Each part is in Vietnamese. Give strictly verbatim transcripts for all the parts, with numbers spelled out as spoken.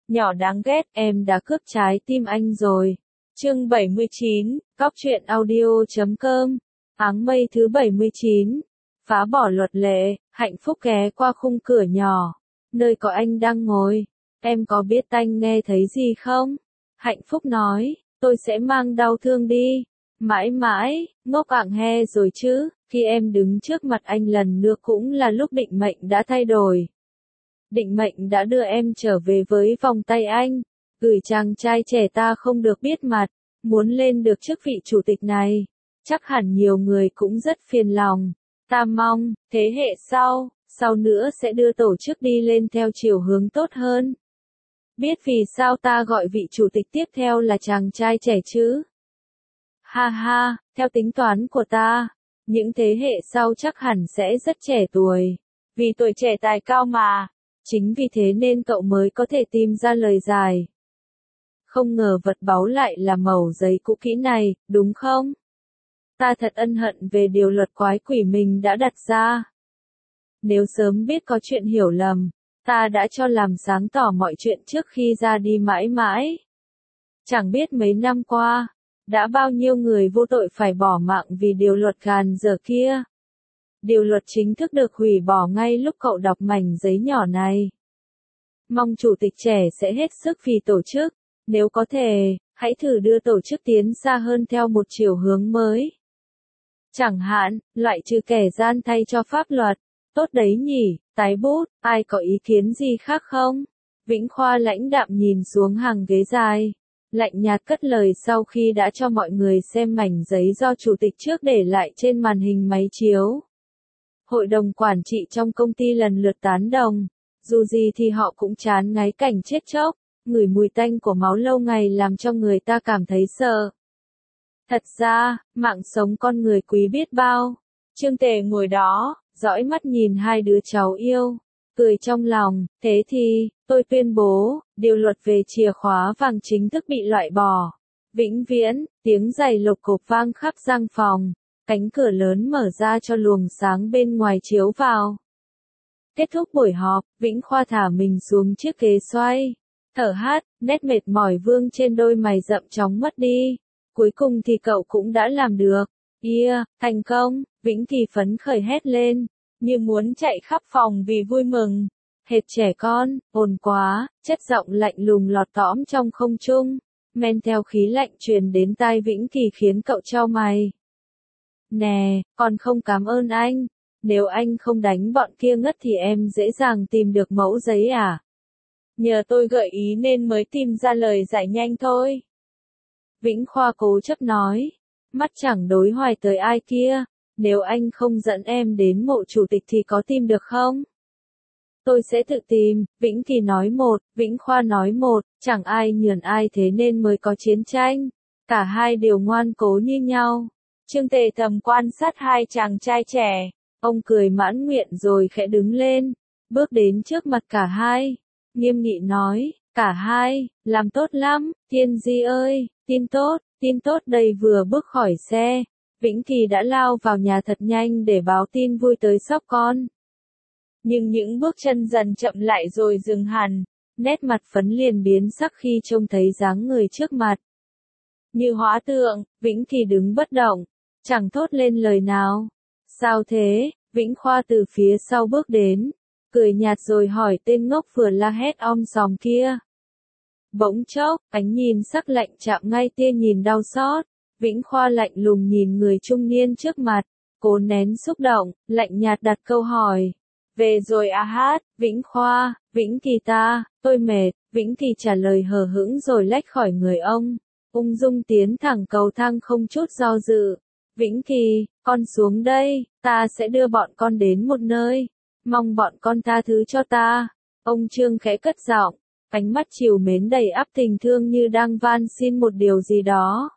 Nhỏ đáng ghét, em đã cướp trái tim anh rồi. Chương bảy mươi chín, Cóc truyện audio chấm com. Áng mây thứ bảy mươi chín. Phá bỏ luật lệ, Hạnh Phúc ghé qua khung cửa nhỏ, nơi có anh đang ngồi. Em có biết anh nghe thấy gì không? Hạnh Phúc nói, tôi sẽ mang đau thương đi. Mãi mãi, ngốc ạng he rồi chứ, khi em đứng trước mặt anh lần nữa cũng là lúc định mệnh đã thay đổi. Định mệnh đã đưa em trở về với vòng tay anh, gửi chàng trai trẻ ta không được biết mặt, muốn lên được chức vị chủ tịch này. Chắc hẳn nhiều người cũng rất phiền lòng. Ta mong, thế hệ sau, sau nữa sẽ đưa tổ chức đi lên theo chiều hướng tốt hơn. Biết vì sao ta gọi vị chủ tịch tiếp theo là chàng trai trẻ chứ? Ha ha, theo tính toán của ta, những thế hệ sau chắc hẳn sẽ rất trẻ tuổi. Vì tuổi trẻ tài cao mà. Chính vì thế nên cậu mới có thể tìm ra lời giải. Không ngờ vật báu lại là mẩu giấy cũ kỹ này, đúng không? Ta thật ân hận về điều luật quái quỷ mình đã đặt ra. Nếu sớm biết có chuyện hiểu lầm, ta đã cho làm sáng tỏ mọi chuyện trước khi ra đi mãi mãi. Chẳng biết mấy năm qua, đã bao nhiêu người vô tội phải bỏ mạng vì điều luật gàn dở kia. Điều luật chính thức được hủy bỏ ngay lúc cậu đọc mảnh giấy nhỏ này. Mong chủ tịch trẻ sẽ hết sức vì tổ chức, nếu có thể, hãy thử đưa tổ chức tiến xa hơn theo một chiều hướng mới. Chẳng hạn, loại trừ kẻ gian thay cho pháp luật. Tốt đấy nhỉ, tái bút, ai có ý kiến gì khác không? Vĩnh Khoa lãnh đạm nhìn xuống hàng ghế dài, lạnh nhạt cất lời sau khi đã cho mọi người xem mảnh giấy do chủ tịch trước để lại trên màn hình máy chiếu. Hội đồng quản trị trong công ty lần lượt tán đồng, dù gì thì họ cũng chán ngấy cảnh chết chóc, ngửi mùi tanh của máu lâu ngày làm cho người ta cảm thấy sợ. Thật ra, mạng sống con người quý biết bao. Trương Tề ngồi đó, dõi mắt nhìn hai đứa cháu yêu, cười trong lòng, thế thì, tôi tuyên bố, điều luật về chìa khóa vàng chính thức bị loại bỏ. Vĩnh viễn, tiếng giày lộc cộp vang khắp gian phòng. Cánh cửa lớn mở ra cho luồng sáng bên ngoài chiếu vào. Kết thúc buổi họp, Vĩnh Khoa thả mình xuống chiếc ghế xoay. Thở hắt, nét mệt mỏi vương trên đôi mày rậm chóng mất đi. Cuối cùng thì cậu cũng đã làm được. Yeah, thành công, Vĩnh Kỳ phấn khởi hét lên, như muốn chạy khắp phòng vì vui mừng. Hệt trẻ con, ồn quá, chất giọng lạnh lùng lọt tõm trong không trung. Men theo khí lạnh truyền đến tai Vĩnh Kỳ khiến cậu chau mày. Nè, còn không cảm ơn anh. Nếu anh không đánh bọn kia ngất thì em dễ dàng tìm được mẫu giấy à? Nhờ tôi gợi ý nên mới tìm ra lời giải nhanh thôi. Vĩnh Khoa cố chấp nói, mắt chẳng đối hoài tới ai kia. Nếu anh không dẫn em đến mộ chủ tịch thì có tìm được không? Tôi sẽ tự tìm, Vĩnh Kỳ nói một, Vĩnh Khoa nói một, chẳng ai nhường ai thế nên mới có chiến tranh. Cả hai đều ngoan cố như nhau. Trương Tề thầm quan sát hai chàng trai trẻ, ông cười mãn nguyện rồi khẽ đứng lên, bước đến trước mặt cả hai, nghiêm nghị nói, cả hai, làm tốt lắm, Thiên Di ơi, tin tốt, tin tốt. Đây vừa bước khỏi xe, Vĩnh Kỳ đã lao vào nhà thật nhanh để báo tin vui tới sóc con. Nhưng những bước chân dần chậm lại rồi dừng hẳn, nét mặt phấn liền biến sắc khi trông thấy dáng người trước mặt. Như hóa tượng, Vĩnh Kỳ đứng bất động, chẳng thốt lên lời nào. Sao thế? Vĩnh Khoa từ phía sau bước đến, cười nhạt rồi hỏi tên ngốc vừa la hét om sòm kia. Bỗng chốc, ánh nhìn sắc lạnh chạm ngay tia nhìn đau xót. Vĩnh Khoa lạnh lùng nhìn người trung niên trước mặt, cố nén xúc động, lạnh nhạt đặt câu hỏi. Về rồi à hát, Vĩnh Khoa, Vĩnh Kỳ ta, tôi mệt. Vĩnh Kỳ trả lời hờ hững rồi lách khỏi người ông, ung dung tiến thẳng cầu thang không chút do dự. Vĩnh Kỳ, con xuống đây, ta sẽ đưa bọn con đến một nơi, mong bọn con tha thứ cho ta. Ông Trương khẽ cất giọng, ánh mắt trìu mến đầy ắp tình thương như đang van xin một điều gì đó.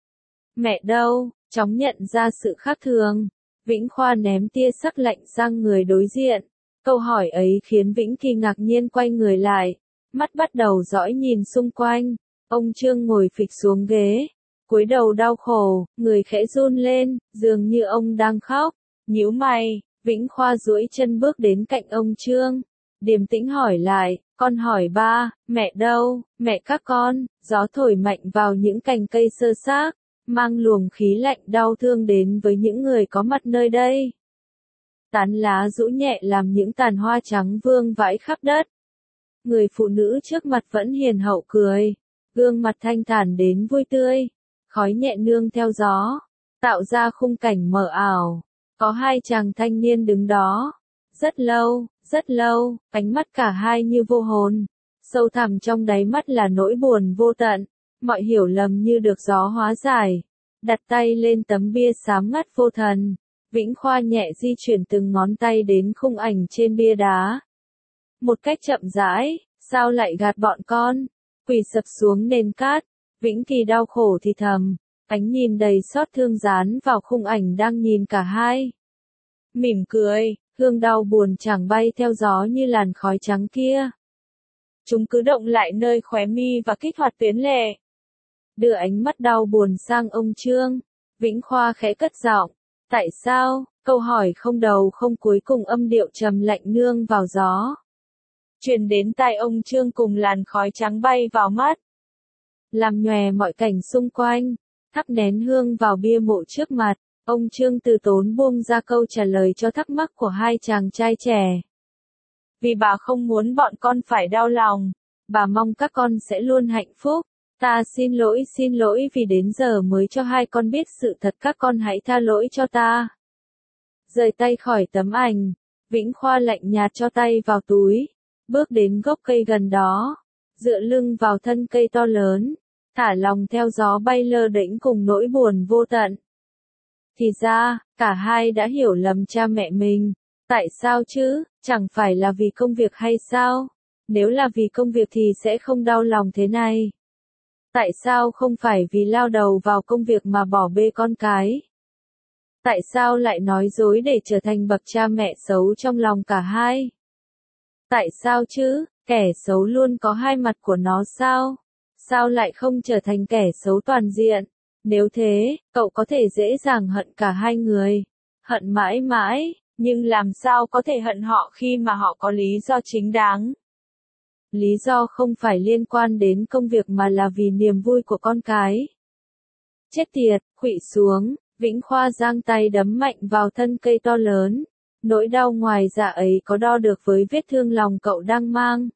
Mẹ đâu? Chóng nhận ra sự khác thường. Vĩnh Khoa ném tia sắc lạnh sang người đối diện. Câu hỏi ấy khiến Vĩnh Kỳ ngạc nhiên quay người lại, mắt bắt đầu dõi nhìn xung quanh. Ông Trương ngồi phịch xuống ghế, cúi đầu đau khổ, người khẽ run lên, dường như ông đang khóc. Nhíu mày, Vĩnh Khoa duỗi chân bước đến cạnh ông Trương, Điềm tĩnh hỏi lại, con hỏi ba, mẹ đâu, mẹ các con, gió thổi mạnh vào những cành cây xơ xác, mang luồng khí lạnh đau thương đến với những người có mặt nơi đây. Tán lá rũ nhẹ làm những tàn hoa trắng vương vãi khắp đất. Người phụ nữ trước mặt vẫn hiền hậu cười, gương mặt thanh thản đến vui tươi, khói nhẹ nương theo gió, tạo ra khung cảnh mờ ảo. Có hai chàng thanh niên đứng đó, rất lâu, rất lâu, ánh mắt cả hai như vô hồn, sâu thẳm trong đáy mắt là nỗi buồn vô tận, mọi hiểu lầm như được gió hóa giải. Đặt tay lên tấm bia xám ngắt vô thần, Vĩnh Khoa nhẹ di chuyển từng ngón tay đến khung ảnh trên bia đá. Một cách chậm rãi, sao lại gạt bọn con? Quỳ sập xuống nền cát, Vĩnh Kỳ đau khổ thì thầm, ánh nhìn đầy xót thương dán vào khung ảnh đang nhìn cả hai. Mỉm cười, hương đau buồn chẳng bay theo gió như làn khói trắng kia. Chúng cứ động lại nơi khóe mi và kích hoạt tuyến lệ. Đưa ánh mắt đau buồn sang ông Trương, Vĩnh Khoa khẽ cất giọng, tại sao? Câu hỏi không đầu không cuối cùng âm điệu trầm lạnh nương vào gió. Truyền đến tai ông Trương cùng làn khói trắng bay vào mắt. Làm nhòe mọi cảnh xung quanh, thắp nén hương vào bia mộ trước mặt, ông Trương từ tốn buông ra câu trả lời cho thắc mắc của hai chàng trai trẻ. Vì bà không muốn bọn con phải đau lòng, bà mong các con sẽ luôn hạnh phúc. Ta xin lỗi xin lỗi vì đến giờ mới cho hai con biết sự thật, các con hãy tha lỗi cho ta. Rời tay khỏi tấm ảnh, Vĩnh Khoa lạnh nhạt cho tay vào túi, bước đến gốc cây gần đó, dựa lưng vào thân cây to lớn, thả lòng theo gió bay lơ đễnh cùng nỗi buồn vô tận. Thì ra, cả hai đã hiểu lầm cha mẹ mình. Tại sao chứ, chẳng phải là vì công việc hay sao? Nếu là vì công việc thì sẽ không đau lòng thế này. Tại sao không phải vì lao đầu vào công việc mà bỏ bê con cái? Tại sao lại nói dối để trở thành bậc cha mẹ xấu trong lòng cả hai? Tại sao chứ, kẻ xấu luôn có hai mặt của nó sao? Sao lại không trở thành kẻ xấu toàn diện? Nếu thế, cậu có thể dễ dàng hận cả hai người. Hận mãi mãi, nhưng làm sao có thể hận họ khi mà họ có lý do chính đáng? Lý do không phải liên quan đến công việc mà là vì niềm vui của con cái. Chết tiệt, khuỵu xuống, Vĩnh Khoa giang tay đấm mạnh vào thân cây to lớn. Nỗi đau ngoài dạ ấy có đo được với vết thương lòng cậu đang mang.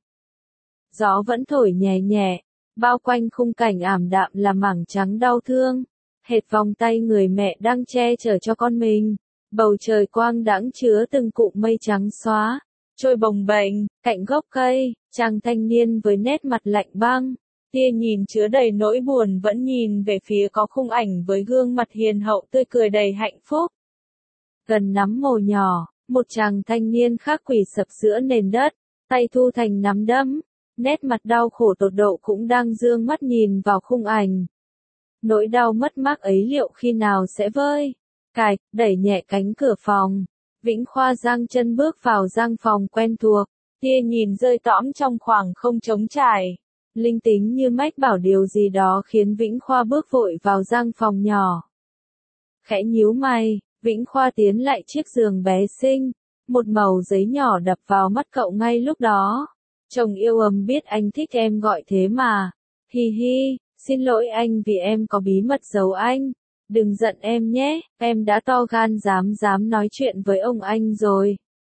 Gió vẫn thổi nhẹ nhẹ, bao quanh khung cảnh ảm đạm là mảng trắng đau thương. Hệt vòng tay người mẹ đang che chở cho con mình. Bầu trời quang đãng chứa từng cụm mây trắng xóa, trôi bồng bềnh, cạnh gốc cây, chàng thanh niên với nét mặt lạnh băng, tia nhìn chứa đầy nỗi buồn vẫn nhìn về phía có khung ảnh với gương mặt hiền hậu tươi cười đầy hạnh phúc. Gần nắm mồ nhỏ, một chàng thanh niên khác quỳ sập giữa nền đất, tay thu thành nắm đấm, nét mặt đau khổ tột độ cũng đang dương mắt nhìn vào khung ảnh. Nỗi đau mất mát ấy liệu khi nào sẽ vơi? Cạch, đẩy nhẹ cánh cửa phòng. Vĩnh Khoa giang chân bước vào gian phòng quen thuộc, tia nhìn rơi tõm trong khoảng không trống trải. Linh tính như mách bảo điều gì đó khiến Vĩnh Khoa bước vội vào gian phòng nhỏ. Khẽ nhíu mày, Vĩnh Khoa tiến lại chiếc giường bé xinh, một mẩu giấy nhỏ đập vào mắt cậu ngay lúc đó. Chồng yêu ầm biết anh thích em gọi thế mà. Hi hi, xin lỗi anh vì em có bí mật giấu anh. Đừng giận em nhé, em đã to gan dám dám nói chuyện với ông anh rồi.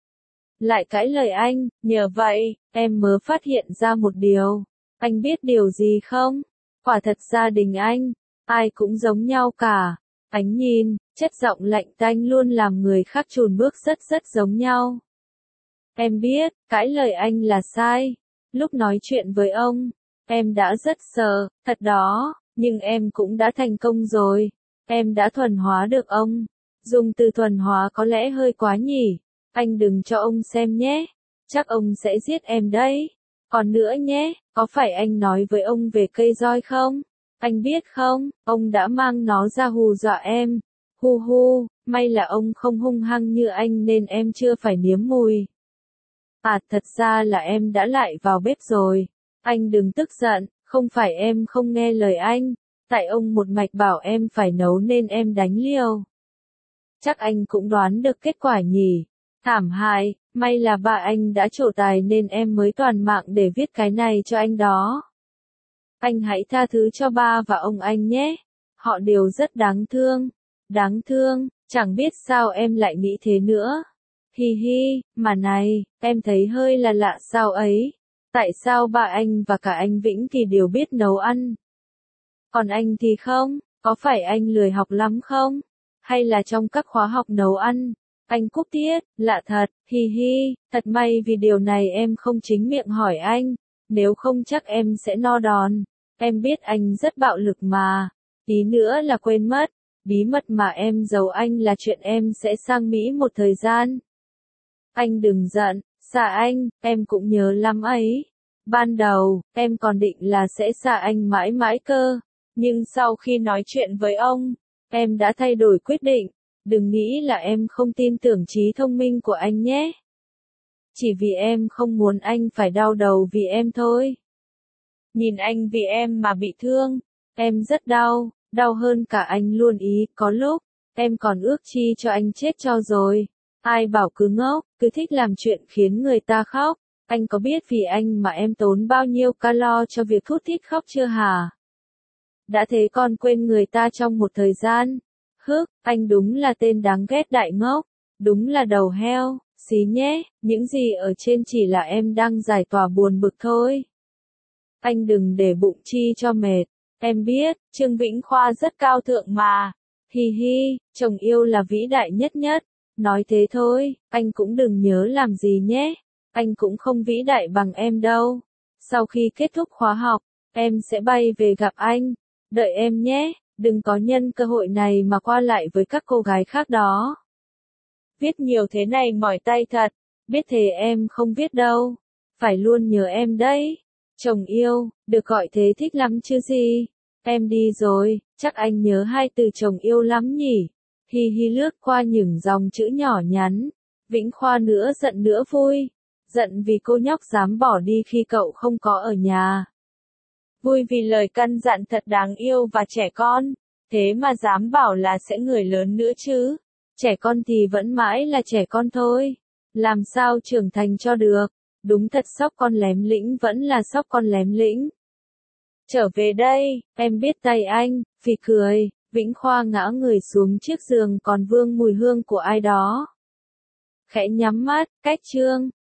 Lại cãi lời anh, nhờ vậy, em mới phát hiện ra một điều. Anh biết điều gì không? Quả thật gia đình anh, ai cũng giống nhau cả. Ánh nhìn, chất giọng lạnh tanh luôn làm người khác chùn bước rất rất giống nhau. Em biết, cãi lời anh là sai. Lúc nói chuyện với ông, em đã rất sợ, thật đó, nhưng em cũng đã thành công rồi. Em đã thuần hóa được ông. Dùng từ thuần hóa có lẽ hơi quá nhỉ. Anh đừng cho ông xem nhé. Chắc ông sẽ giết em đấy. Còn nữa nhé, có phải anh nói với ông về cây roi không? Anh biết không, ông đã mang nó ra hù dọa em. Hu hu, may là ông không hung hăng như anh nên em chưa phải nếm mùi. À, thật ra là em đã lại vào bếp rồi. Anh đừng tức giận, không phải em không nghe lời anh. Tại ông một mạch bảo em phải nấu nên em đánh liều. Chắc anh cũng đoán được kết quả nhỉ. Thảm hại, May là ba anh đã trổ tài nên em mới toàn mạng để viết cái này cho anh đó. Anh hãy tha thứ cho ba và ông anh nhé. Họ đều rất đáng thương. Đáng thương, chẳng biết sao em lại nghĩ thế nữa. Hi hi, mà này, em thấy hơi là lạ sao ấy. Tại sao ba anh và cả anh Vĩnh Kỳ đều biết nấu ăn? Còn anh thì không, có phải anh lười học lắm không? Hay là trong các khóa học nấu ăn, anh cúp tiết, lạ thật, hi hi, thật may vì điều này em không chính miệng hỏi anh, nếu không chắc em sẽ no đòn. Em biết anh rất bạo lực mà, tí nữa là quên mất, bí mật mà em giấu anh là chuyện em sẽ sang Mỹ một thời gian. Anh đừng giận, xa anh, em cũng nhớ lắm ấy. Ban đầu, em còn định là sẽ xa anh mãi mãi cơ, nhưng sau khi nói chuyện với ông, em đã thay đổi quyết định. Đừng nghĩ là em không tin tưởng trí thông minh của anh nhé. Chỉ vì em không muốn anh phải đau đầu vì em thôi. Nhìn anh vì em mà bị thương, em rất đau, đau hơn cả anh luôn ý, có lúc, em còn ước chi cho anh chết cho rồi. Ai bảo cứ ngốc, cứ thích làm chuyện khiến người ta khóc. Anh có biết vì anh mà em tốn bao nhiêu calo cho việc thút thít khóc chưa hả? Đã thế còn quên người ta trong một thời gian. Hức, anh đúng là tên đáng ghét đại ngốc, đúng là đầu heo, xí nhé, những gì ở trên chỉ là em đang giải tỏa buồn bực thôi. Anh đừng để bụng chi cho mệt, em biết, Trương Vĩnh Khoa rất cao thượng mà. Hi hi, chồng yêu là vĩ đại nhất nhất, nói thế thôi, anh cũng đừng nhớ làm gì nhé, anh cũng không vĩ đại bằng em đâu. Sau khi kết thúc khóa học, em sẽ bay về gặp anh, đợi em nhé. Đừng có nhân cơ hội này mà qua lại với các cô gái khác đó. Viết nhiều thế này mỏi tay thật, biết thế em không viết đâu. Phải luôn nhớ em đấy. Chồng yêu, được gọi thế thích lắm chứ gì. Em đi rồi, chắc anh nhớ hai từ chồng yêu lắm nhỉ. Hi hi lướt qua những dòng chữ nhỏ nhắn. Vĩnh Khoa nữa giận nữa vui. Giận vì cô nhóc dám bỏ đi khi cậu không có ở nhà. Vui vì lời căn dặn thật đáng yêu và trẻ con, thế mà dám bảo là sẽ người lớn nữa chứ. Trẻ con thì vẫn mãi là trẻ con thôi. Làm sao trưởng thành cho được, đúng thật sóc con lém lĩnh vẫn là sóc con lém lĩnh. Trở về đây, em biết tay anh, phì cười, Vĩnh Khoa ngã người xuống chiếc giường còn vương mùi hương của ai đó. Khẽ nhắm mắt, cách Trương.